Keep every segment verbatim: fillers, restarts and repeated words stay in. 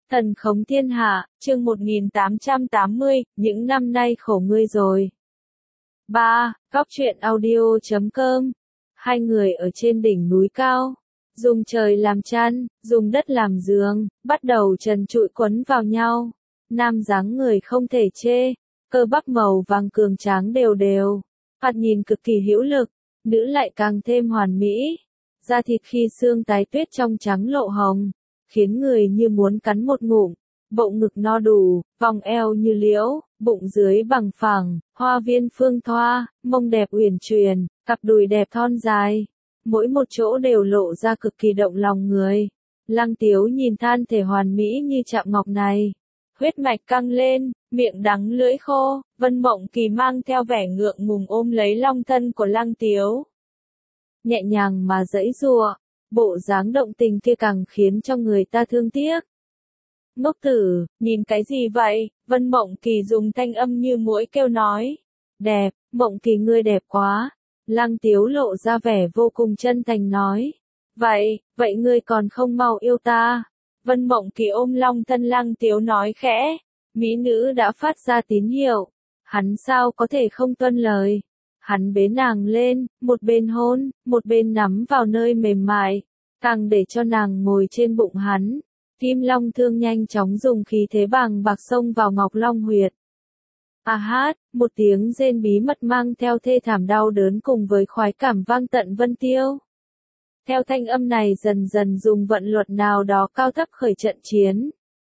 Thần khống thiên hạ, chương một nghìn tám trăm tám mươi, những năm nay khổ ngươi rồi. ba. Góc truyện audio chấm com. Hai người ở trên đỉnh núi cao, dùng trời làm chăn, dùng đất làm giường, bắt đầu trần trụi quấn vào nhau. Nam dáng người không thể chê, cơ bắp màu vàng cường tráng đều đều, mặt nhìn cực kỳ hữu lực, nữ lại càng thêm hoàn mỹ. Da thịt khi xương tái tuyết trong trắng lộ hồng, khiến người như muốn cắn một ngụm. Bụng ngực no đủ, vòng eo như liễu, bụng dưới bằng phẳng, hoa viên phương thoa, mông đẹp uyển chuyển, cặp đùi đẹp thon dài, mỗi một chỗ đều lộ ra cực kỳ động lòng người. Lăng Tiếu nhìn than thể hoàn mỹ như chạm ngọc này, huyết mạch căng lên, miệng đắng lưỡi khô. Vân Mộng Kỳ mang theo vẻ ngượng ngùng ôm lấy long thân của Lăng Tiếu, nhẹ nhàng mà giãy giụa, bộ dáng động tình kia càng khiến cho người ta thương tiếc. Ngốc tử, nhìn cái gì vậy? Vân Mộng Kỳ dùng thanh âm như muỗi kêu nói. Đẹp, Mộng Kỳ ngươi đẹp quá. Lăng Tiếu lộ ra vẻ vô cùng chân thành nói. Vậy, vậy ngươi còn không mau yêu ta? Vân Mộng Kỳ ôm long thân Lăng Tiếu nói khẽ. Mỹ nữ đã phát ra tín hiệu, hắn sao có thể không tuân lời. Hắn bế nàng lên, một bên hôn, một bên nắm vào nơi mềm mại, càng để cho nàng ngồi trên bụng hắn. Kim Long Thương nhanh chóng dùng khí thế bàng bạc xông vào Ngọc Long huyệt. A hát, một tiếng rên bí mật mang theo thê thảm đau đớn cùng với khoái cảm vang tận vân tiêu. Theo thanh âm này dần dần dùng vận luật nào đó cao thấp khởi trận chiến.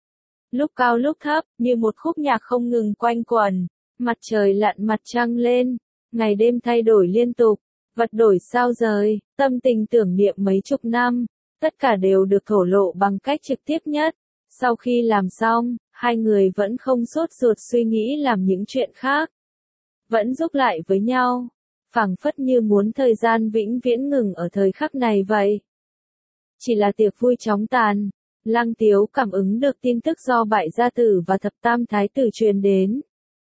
Lúc cao lúc thấp, như một khúc nhạc không ngừng quanh quẩn, mặt trời lặn mặt trăng lên, ngày đêm thay đổi liên tục, vật đổi sao rời, tâm tình tưởng niệm mấy chục năm. Tất cả đều được thổ lộ bằng cách trực tiếp nhất. Sau khi làm xong, hai người vẫn không sốt ruột suy nghĩ làm những chuyện khác. Vẫn giúp lại với nhau, phảng phất như muốn thời gian vĩnh viễn ngừng ở thời khắc này vậy. Chỉ là tiệc vui chóng tàn, Lăng Tiếu cảm ứng được tin tức do Bại Gia Tử và Thập Tam Thái Tử truyền đến.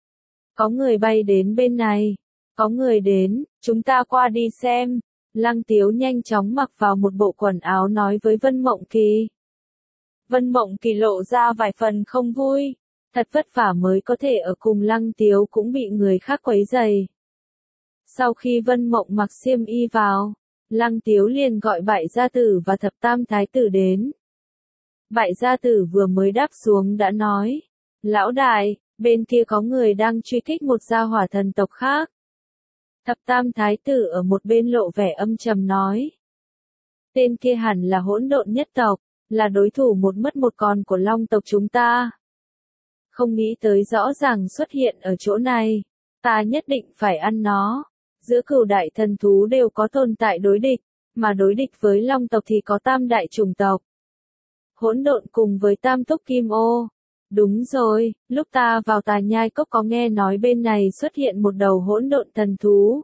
Có người bay đến bên này, có người đến, chúng ta qua đi xem. Lăng Tiếu nhanh chóng mặc vào một bộ quần áo nói với Vân Mộng Kỳ. Vân Mộng Kỳ lộ ra vài phần không vui, thật vất vả mới có thể ở cùng Lăng Tiếu cũng bị người khác quấy rầy. Sau khi Vân Mộng mặc xiêm y vào, Lăng Tiếu liền gọi Bại Gia Tử và Thập Tam Thái Tử đến. Bại Gia Tử vừa mới đáp xuống đã nói, lão đại, bên kia có người đang truy kích một gia hỏa thần tộc khác. Thập Tam Thái Tử ở một bên lộ vẻ âm trầm nói. Tên kia hẳn là hỗn độn nhất tộc, là đối thủ một mất một còn của long tộc chúng ta. Không nghĩ tới rõ ràng xuất hiện ở chỗ này, ta nhất định phải ăn nó. Giữa cửu đại thần thú đều có tồn tại đối địch, mà đối địch với long tộc thì có tam đại chủng tộc. Hỗn độn cùng với tam túc kim ô. Đúng rồi, lúc ta vào Tà Nhai Cốc có nghe nói bên này xuất hiện một đầu hỗn độn thần thú.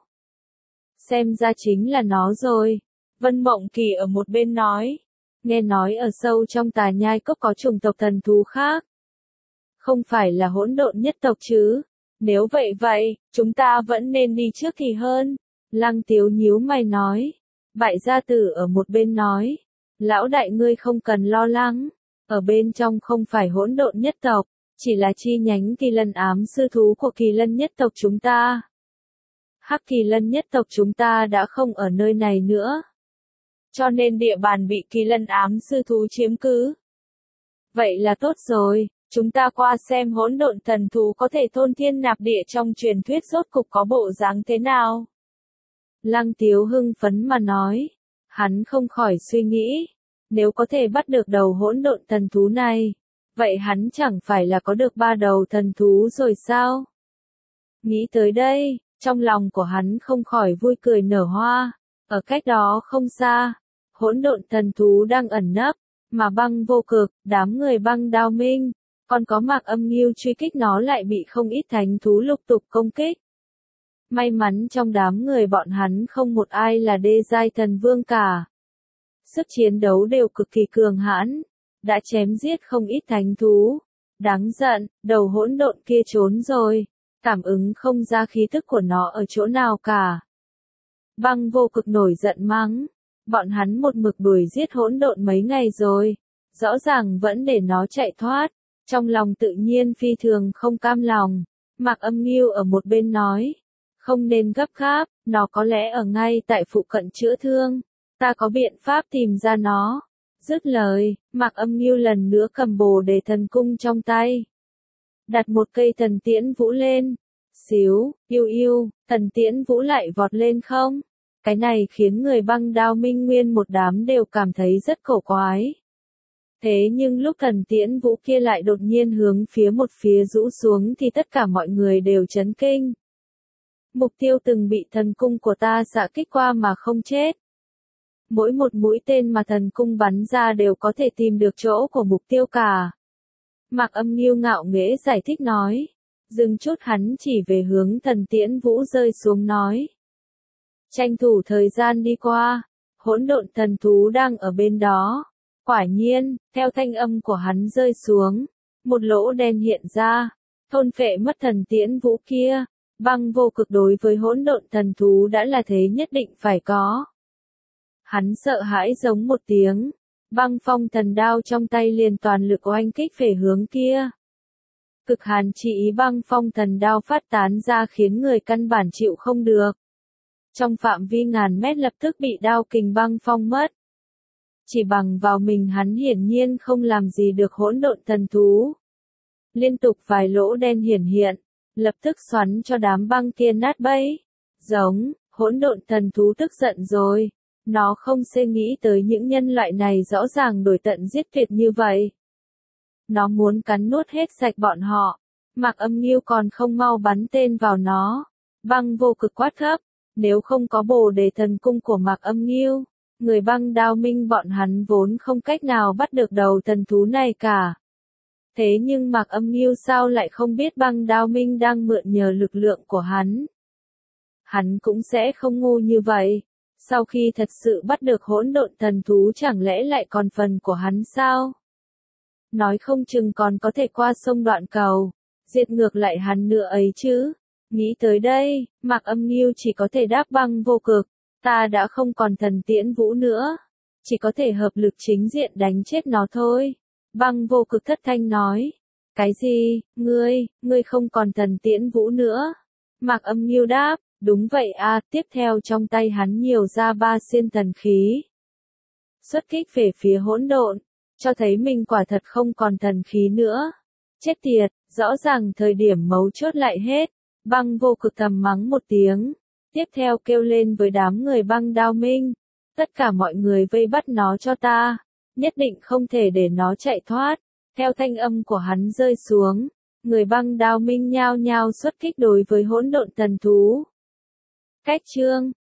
Xem ra chính là nó rồi. Vân Mộng Kỳ ở một bên nói. Nghe nói ở sâu trong Tà Nhai Cốc có chủng tộc thần thú khác. Không phải là hỗn độn nhất tộc chứ. Nếu vậy vậy, chúng ta vẫn nên đi trước thì hơn. Lăng Tiếu nhíu mày nói. Bại Gia Tử ở một bên nói. Lão đại ngươi không cần lo lắng. Ở bên trong không phải hỗn độn nhất tộc, chỉ là chi nhánh Kỳ Lân ám sư thú của Kỳ Lân nhất tộc chúng ta. Hắc Kỳ Lân nhất tộc chúng ta đã không ở nơi này nữa, cho nên địa bàn bị Kỳ Lân ám sư thú chiếm cứ. Vậy là tốt rồi, chúng ta qua xem hỗn độn thần thú có thể thôn thiên nạp địa trong truyền thuyết rốt cục có bộ dáng thế nào. Lăng Tiếu hưng phấn mà nói, hắn không khỏi suy nghĩ. Nếu có thể bắt được đầu hỗn độn thần thú này, vậy hắn chẳng phải là có được ba đầu thần thú rồi sao? Nghĩ tới đây, trong lòng của hắn không khỏi vui cười nở hoa. Ở cách đó không xa, hỗn độn thần thú đang ẩn nấp, mà Băng Vô Cực, đám người Băng Đao Minh, còn có Mạc Âm Ngưu truy kích nó lại bị không ít thánh thú lục tục công kích. May mắn trong đám người bọn hắn không một ai là đê giai thần vương cả. Sức chiến đấu đều cực kỳ cường hãn, đã chém giết không ít thánh thú. Đáng giận, đầu hỗn độn kia trốn rồi, cảm ứng không ra khí tức của nó ở chỗ nào cả. Băng Vô Cực nổi giận mắng, bọn hắn một mực đuổi giết hỗn độn mấy ngày rồi, rõ ràng vẫn để nó chạy thoát, trong lòng tự nhiên phi thường không cam lòng. Mạc Âm Nghiêu ở một bên nói, không nên gấp gáp, nó có lẽ ở ngay tại phụ cận chữa thương, ta có biện pháp tìm ra nó. Dứt lời, Mạc Âm Nghiêu lần nữa cầm bồ đề thần cung trong tay, đặt một cây thần tiễn vũ lên, xíu, yêu yêu, thần tiễn vũ lại vọt lên không. Cái này khiến người Băng Đao Minh Nguyên một đám đều cảm thấy rất cổ quái. Thế nhưng lúc thần tiễn vũ kia lại đột nhiên hướng phía một phía rũ xuống thì tất cả mọi người đều chấn kinh. Mục tiêu từng bị thần cung của ta xạ kích qua mà không chết. Mỗi một mũi tên mà thần cung bắn ra đều có thể tìm được chỗ của mục tiêu cả. Mạc Âm Nghiêu ngạo nghễ giải thích nói. Dừng chút hắn chỉ về hướng thần tiễn vũ rơi xuống nói. Tranh thủ thời gian đi qua, hỗn độn thần thú đang ở bên đó. Quả nhiên, theo thanh âm của hắn rơi xuống, một lỗ đen hiện ra, thôn phệ mất thần tiễn vũ kia. Băng vô cực đối với hỗn độn thần thú đã là thế nhất định phải có. Hắn sợ hãi giống một tiếng, băng phong thần đao trong tay liền toàn lực oanh kích về hướng kia. Cực hàn chỉ ý băng phong thần đao phát tán ra khiến người căn bản chịu không được. Trong phạm vi ngàn mét lập tức bị đao kình băng phong mất. Chỉ bằng vào mình hắn hiển nhiên không làm gì được hỗn độn thần thú. Liên tục vài lỗ đen hiển hiện, lập tức xoắn cho đám băng kia nát bấy. Giống, hỗn độn thần thú tức giận rồi. Nó không xê nghĩ tới những nhân loại này rõ ràng đổi tận giết tuyệt như vậy. Nó muốn cắn nuốt hết sạch bọn họ. Mạc Âm Nghiêu còn không mau bắn tên vào nó. Băng vô cực quát thấp. Nếu không có bồ đề thần cung của Mạc Âm Nghiêu, người Băng Đao Minh bọn hắn vốn không cách nào bắt được đầu thần thú này cả. Thế nhưng Mạc Âm Nghiêu sao lại không biết Băng Đao Minh đang mượn nhờ lực lượng của hắn. Hắn cũng sẽ không ngu như vậy. Sau khi thật sự bắt được hỗn độn thần thú chẳng lẽ lại còn phần của hắn sao? Nói không chừng còn có thể qua sông đoạn cầu, diệt ngược lại hắn nữa ấy chứ. Nghĩ tới đây, Mạc Âm Nghiêu chỉ có thể đáp Băng vô cực, ta đã không còn thần tiễn vũ nữa, chỉ có thể hợp lực chính diện đánh chết nó thôi. Băng vô cực thất thanh nói, cái gì, ngươi, ngươi không còn thần tiễn vũ nữa? Mạc Âm Nghiêu đáp, đúng vậy a. Tiếp theo trong tay hắn nhiều ra ba xiên thần khí. Xuất kích về phía hỗn độn, cho thấy mình quả thật không còn thần khí nữa. Chết tiệt, rõ ràng thời điểm mấu chốt lại hết. Băng vô cực thầm mắng một tiếng, tiếp theo kêu lên với đám người Băng Đao Minh. Tất cả mọi người vây bắt nó cho ta, nhất định không thể để nó chạy thoát. Theo thanh âm của hắn rơi xuống, người Băng Đao Minh nhao nhao xuất kích đối với hỗn độn thần thú. Cách chương